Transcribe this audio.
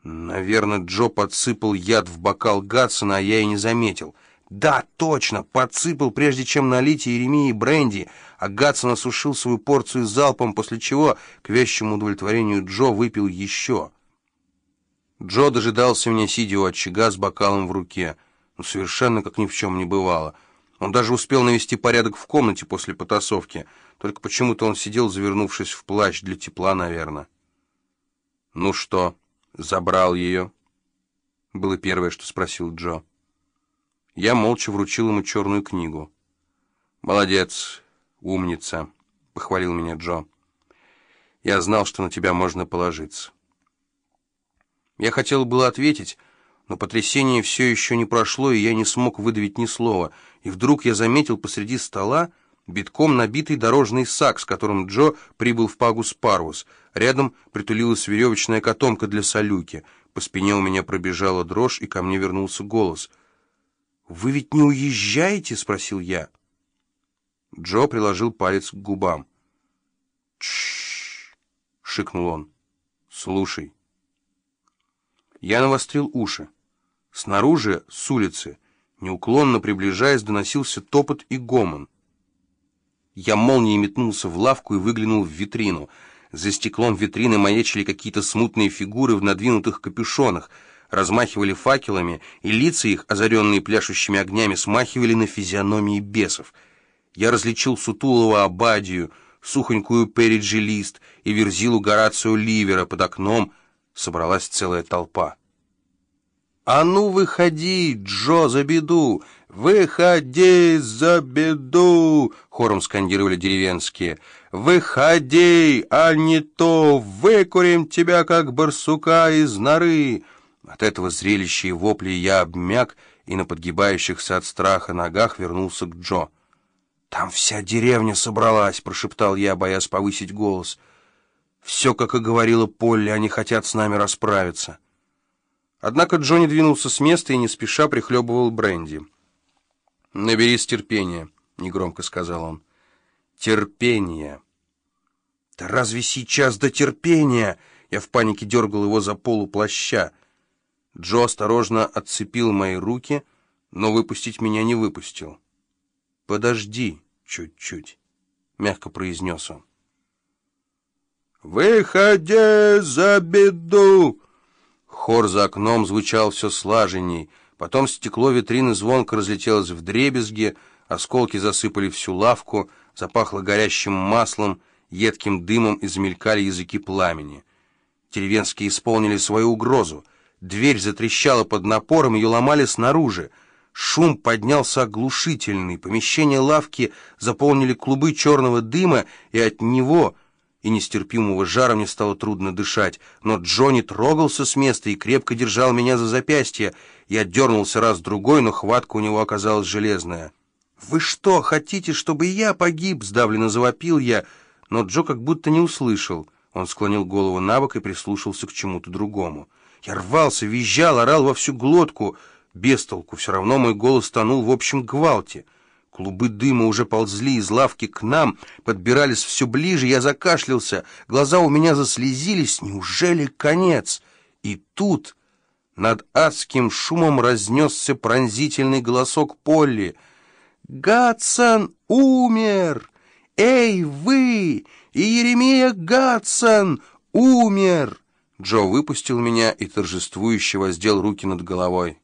Наверное, Джо подсыпал яд в бокал Гадсона, а я и не заметил. Да, точно, подсыпал, прежде чем налить Иеремии бренди, а Гадсон осушил свою порцию залпом, после чего, к вящему удовлетворению Джо, выпил еще. Джо дожидался меня, сидя у очага с бокалом в руке. Ну, совершенно как ни в чем не бывало. Он даже успел навести порядок в комнате после потасовки. Только почему-то он сидел, завернувшись в плащ, для тепла, наверное. «Ну что, забрал ее?» Было первое, что спросил Джо. Я молча вручил ему черную книгу. «Молодец, умница», — похвалил меня Джо. «Я знал, что на тебя можно положиться». Я хотел было ответить, но потрясение все еще не прошло, и я не смог выдавить ни слова. И вдруг я заметил посреди стола битком набитый дорожный сак, с которым Джо прибыл в Пагус-Парвус. Рядом притулилась веревочная котомка для Салюки. По спине у меня пробежала дрожь, и ко мне вернулся голос. «Вы ведь не уезжаете?» — спросил я. Джо приложил палец к губам. «Тш-ш-ш!» — шикнул он. «Слушай». Я навострил уши. Снаружи, с улицы, неуклонно приближаясь, доносился топот и гомон. Я молнией метнулся в лавку и выглянул в витрину. За стеклом витрины маячили какие-то смутные фигуры в надвинутых капюшонах, размахивали факелами, и лица их, озаренные пляшущими огнями, смахивали на физиономии бесов. Я различил сутулого Абадию, сухонькую Периджи Лист и верзилу Горацио Ливера. Под окном собралась целая толпа. «А ну, выходи, Джо, за беду! Выходи за беду!» — хором скандировали деревенские. «Выходи, а не то выкурим тебя, как барсука из норы!» От этого зрелища и воплей я обмяк, и на подгибающихся от страха ногах вернулся к Джо. «Там вся деревня собралась», — прошептал я, боясь повысить голос. «Все, как и говорила Полли, они хотят с нами расправиться». Однако Джонни двинулся с места и не спеша прихлебывал бренди. «Наберись терпения», — негромко сказал он. «Терпения». «Да разве сейчас до терпения?» Я в панике дергал его за полу плаща. Джо осторожно отцепил мои руки, но выпустить меня не выпустил. «Подожди чуть-чуть», — мягко произнес он. «Выходи за беду!» Хор за окном звучал все слаженней. Потом стекло витрины звонко разлетелось вдребезги, осколки засыпали всю лавку, запахло горящим маслом, едким дымом, и замелькали языки пламени. Деревенские исполнили свою угрозу. Дверь затрещала под напором, ее ломали снаружи. Шум поднялся оглушительный. Помещение лавки заполнили клубы черного дыма, и от него и нестерпимого жара мне стало трудно дышать. Но Джонни трогался с места и крепко держал меня за запястье. Я дернулся раз-другой, но хватка у него оказалась железная. «Вы что, хотите, чтобы я погиб?» — сдавленно завопил я, но Джо как будто не услышал. Он склонил голову набок и прислушался к чему-то другому. Я рвался, визжал, орал во всю глотку. Без толку, все равно мой голос тонул в общем гвалте. Клубы дыма уже ползли из лавки к нам, подбирались все ближе, я закашлялся, глаза у меня заслезились, неужели конец? И тут над адским шумом разнесся пронзительный голосок Полли. «Гадсон умер! Эй, вы! Иеремия Гадсон умер!» Джо выпустил меня и торжествующе воздел руки над головой.